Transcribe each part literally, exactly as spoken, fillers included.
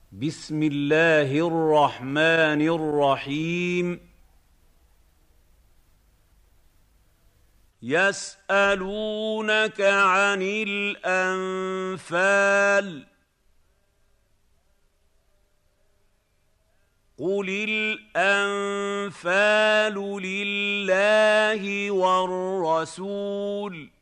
بسم الله الرحمن الرحيم. يسألونك عن الأنفال قل الأنفال لله والرسول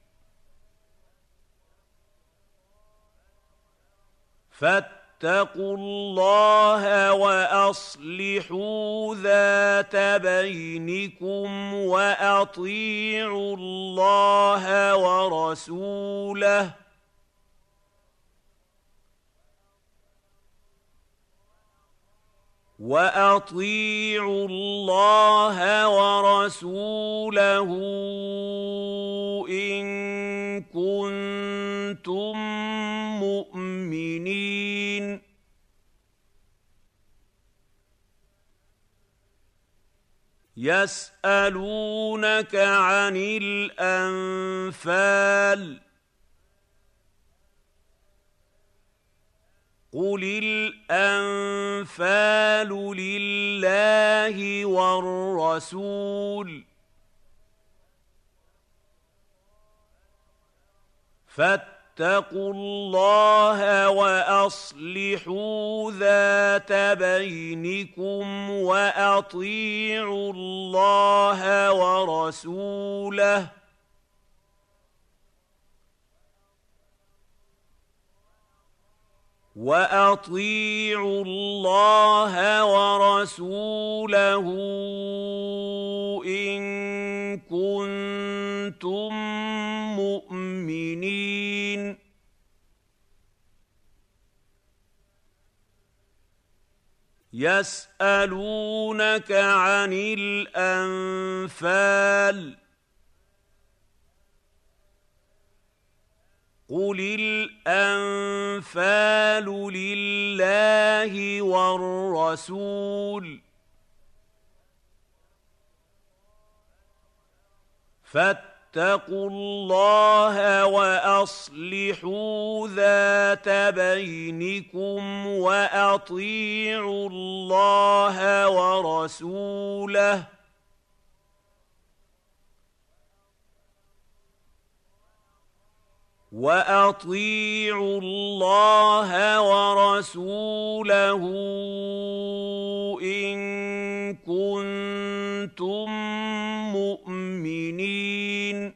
فاتقوا الله وأصلحوا ذات بينكم وأطيعوا الله ورسوله وأطيعوا الله ورسوله إن كنتم مؤمنين. يسألونك عن الأنفال قل الأنفال لله والرسول فاتقوا الله وأصلحوا ذات بينكم وأطيعوا الله ورسوله وأطيعوا الله ورسوله إن كنتم مؤمنين. يسألونك عن الأنفال قل الأنفال لله والرسول فاتقوا الله وأصلحوا ذات بينكم وأطيعوا الله ورسوله وأطيعوا الله ورسوله إن كنتم مؤمنين.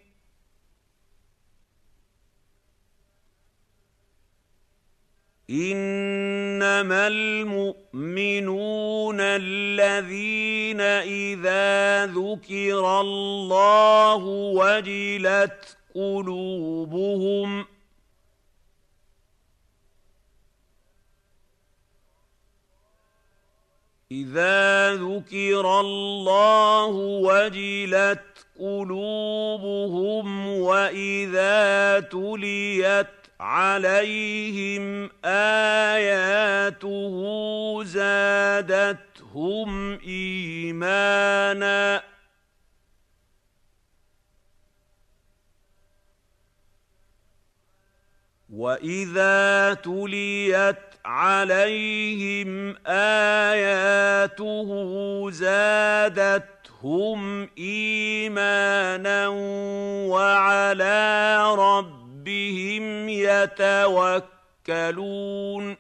إنما المؤمنون الذين إذا ذكر الله وجلت قلوبهم إذا ذكر الله وجلت قلوبهم وإذا تليت عليهم آياته زادتهم إيمانا وَإِذَا تُلِيَتْ عَلَيْهِمْ آيَاتُهُ زَادَتْهُمْ إِيمَانًا وَعَلَىٰ رَبِّهِمْ يَتَوَكَّلُونَ.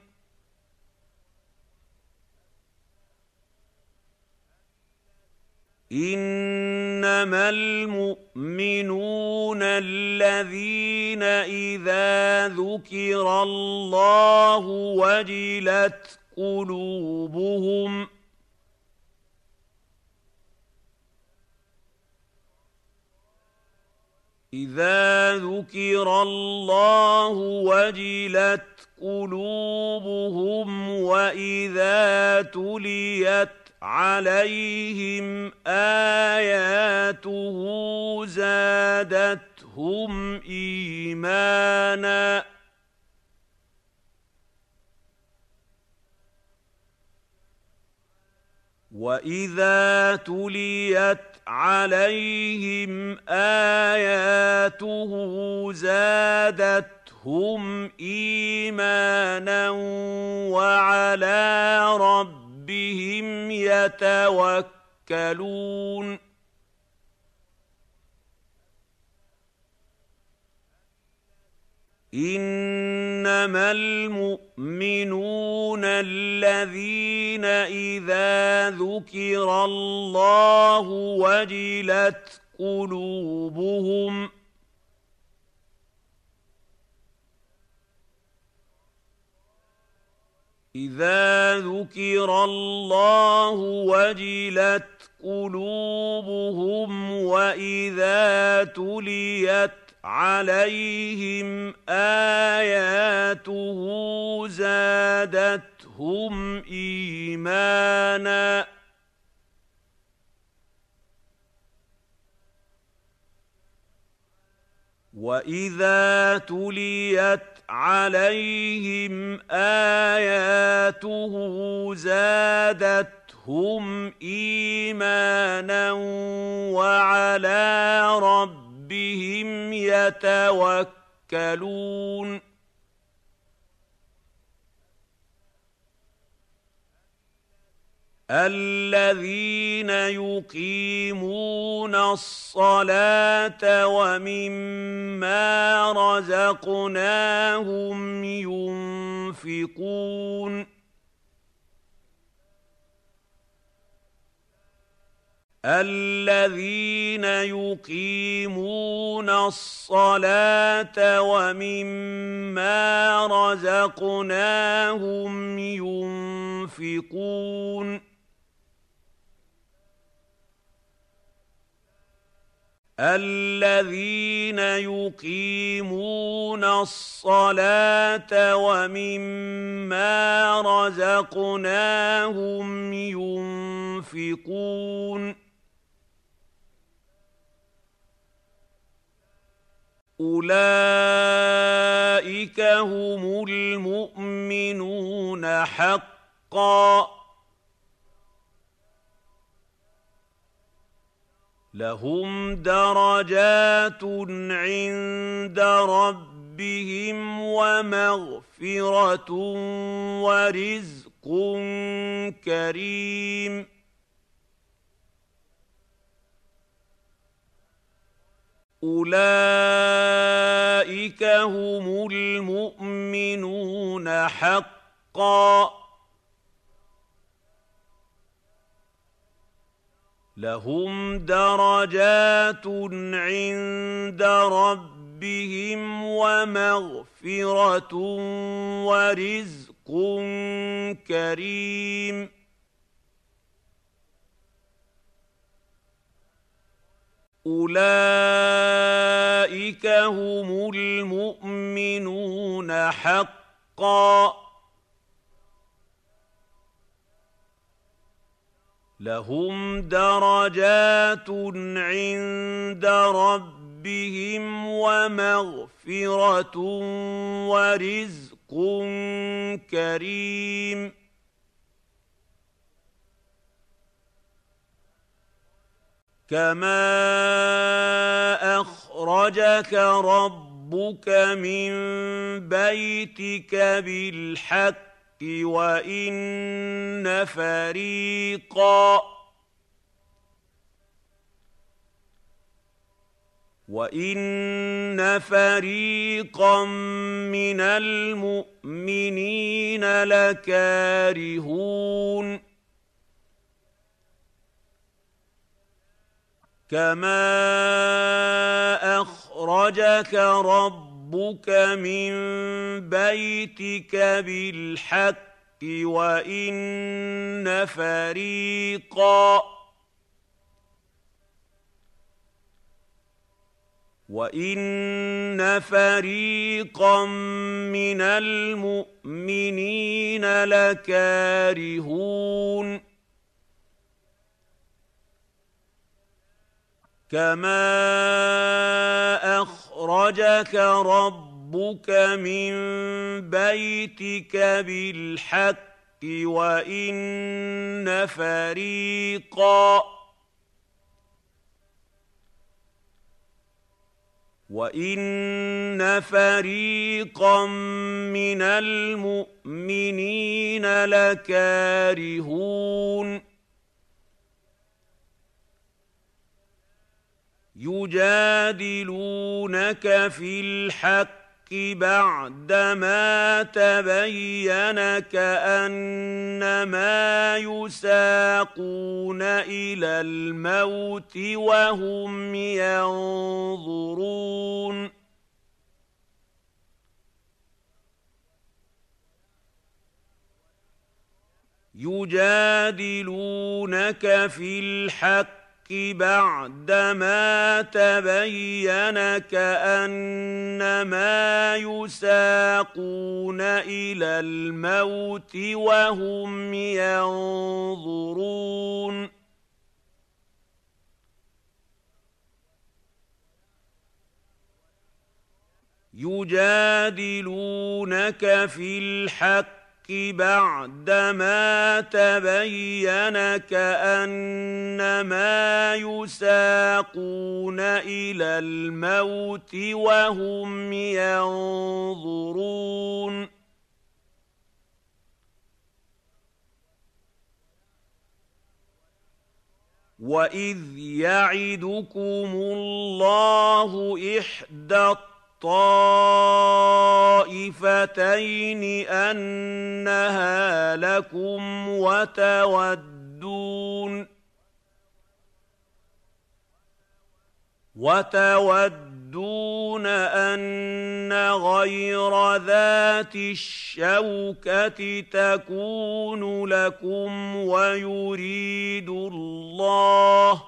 إنما المؤمنون الذين إذا ذكر الله وجلت قلوبهم إذا ذكر الله وجلت قلوبهم وإذا تليت عليهم آياته زادتهم إيمانا وَإِذَا تُلِيَتْ عَلَيْهِمْ آيَاتُهُ زَادَتْهُمْ زادتهم إيمانا وعلى ربهم يتوكلون إنما المؤمنون الذين إذا ذكر الله وجلت قلوبهم إذا ذكر الله وجلت قلوبهم وإذا تليت عليهم آياته زادتهم إيمانا وإذا تليت عليهم آياته زادتهم إيمانا وعلى ربهم يتوكلون الذين يقيمون الصلاة ومما رزقناهم ينفقون الذين يقيمون الصلاة ومما رزقناهم ينفقون الذين يقيمون الصلاة ومما رزقناهم ينفقون أولئك هم المؤمنون حقا لهم درجات عند ربهم ومغفرة ورزق كريم أولئك هم المؤمنون حقا لهم درجات عند ربهم ومغفرة ورزق كريم أولئك هم المؤمنون حقا لهم درجات عند ربهم ومغفرة ورزق كريم كما أخرجك ربك من بيتك بالحق وإن فريقا وإن فريقا من المؤمنين لكارهون كما أخرجك ربك من بيتك بالحق وإن فريقا وإن فريقا من المؤمنين لكارهون كما أخرجك ربك من بيتك بالحق وإن فريقا وَإِنَّ فَرِيقًا مِّنَ الْمُؤْمِنِينَ لَكَارِهُونَ يُجَادِلُونَكَ فِي الْحَقِّ بَعْدَمَا تَبَيَّنَ كَأَنَّمَا يُسَاقُونَ إِلَى الْمَوْتِ وَهُمْ يَنظُرُونَ يُجَادِلُونَكَ فِي الْحَقِّ بَعْدَمَا تَبَيَّنَ كَأَنَّمَا يُسَاقُونَ إِلَى الْمَوْتِ وَهُمْ يَنظُرُونَ يُجَادِلُونَكَ فِي الْحَقِّ بَعْدَمَا تَبَيَّنَ كَأَنَّمَا يُسَاقُونَ إِلَى الْمَوْتِ وَهُمْ يَنظُرُونَ وَإِذْ يَعِدُكُمُ اللَّهُ إِحْدَى الطَّائِفَتَيْنِ أَنَّهَا لَكُمْ وَتَوَدُّونَ وَتَوَدُّونَ أَنَّ غَيْرَ ذَاتِ الشَّوْكَةِ تَكُونُ لَكُمْ وَيُرِيدُ اللَّهُ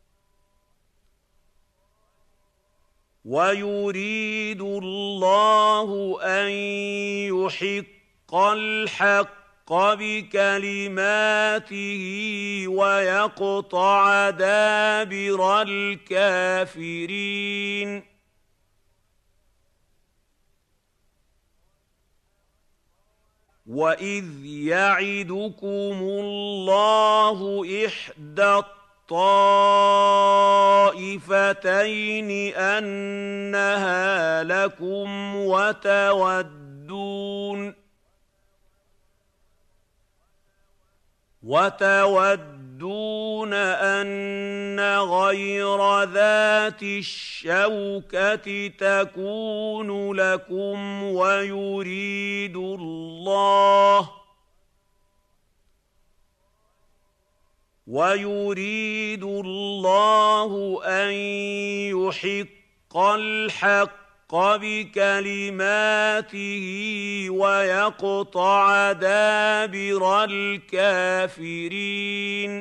وَيُرِيدُ اللَّهُ أَن يُحِقَّ الْحَقَّ بِكَلِمَاتِهِ وَيَقْطَعَ دَابِرَ الْكَافِرِينَ وَإِذْ يَعِدُكُمُ اللَّهُ إِحْدَى الطَّائِفَتَيْنِ أَنَّهَا لَكُمْ وَتَوَدُّونَ وَتَوَدُّونَ أَنَّ غَيْرَ ذَاتِ الشَّوْكَةِ تَكُونُ لَكُمْ وَيُرِيدُ اللَّهُ وَيُرِيدُ اللَّهُ أَن يُحِقَّ الْحَقَّ بِكَلِمَاتِهِ وَيَقْطَعَ دَابِرَ الْكَافِرِينَ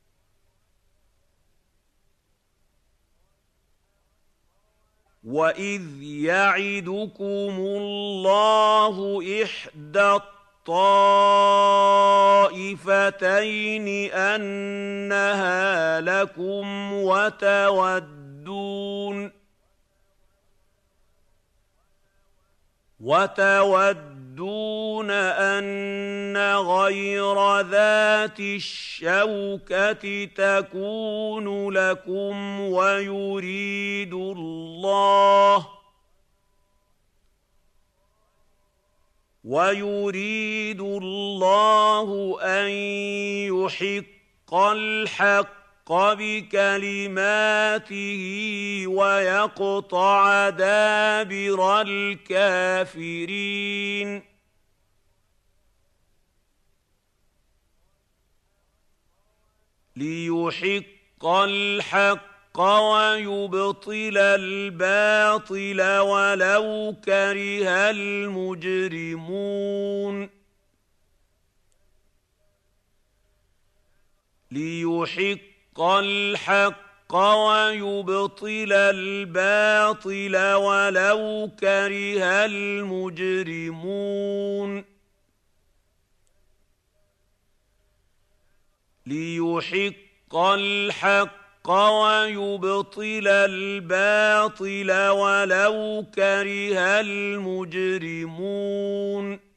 وَإِذْ يَعِدُكُمُ اللَّهُ إِحْدَى الطَّائِفَتَيْنِ أَنَّهَا لَكُمْ وَتَوَدُّونَ وَتَوَدُّونَ أَنَّ غَيْرَ ذَاتِ الشَّوْكَةِ تَكُونُ لَكُمْ وَيُرِيدُ اللَّهُ وَيُرِيدُ اللَّهُ أَن يُحِقَّ الْحَقَّ بِكَلِمَاتِهِ وَيَقْطَعَ دَابِرَ الْكَافِرِينَ لِيُحِقَّ الْحَقَّ وَيُبْطِلَ الْبَاطِلَ وَلَوْ كَرِهَ الْمُجْرِمُونَ لِيُحِقَّ الْحَقَّ وَيُبْطِلَ الْبَاطِلَ وَلَوْ كَرِهَ الْمُجْرِمُونَ لِيُحِقَّ الْحَقَّ وَيُبْطِلَ الْبَاطِلَ وَلَوْ كَرِهَ الْمُجْرِمُونَ لِيُحِقَّ الْحَقَّ وَيُبْطِلَ الْبَاطِلَ وَلَوْ كَرِهَ الْمُجْرِمُونَ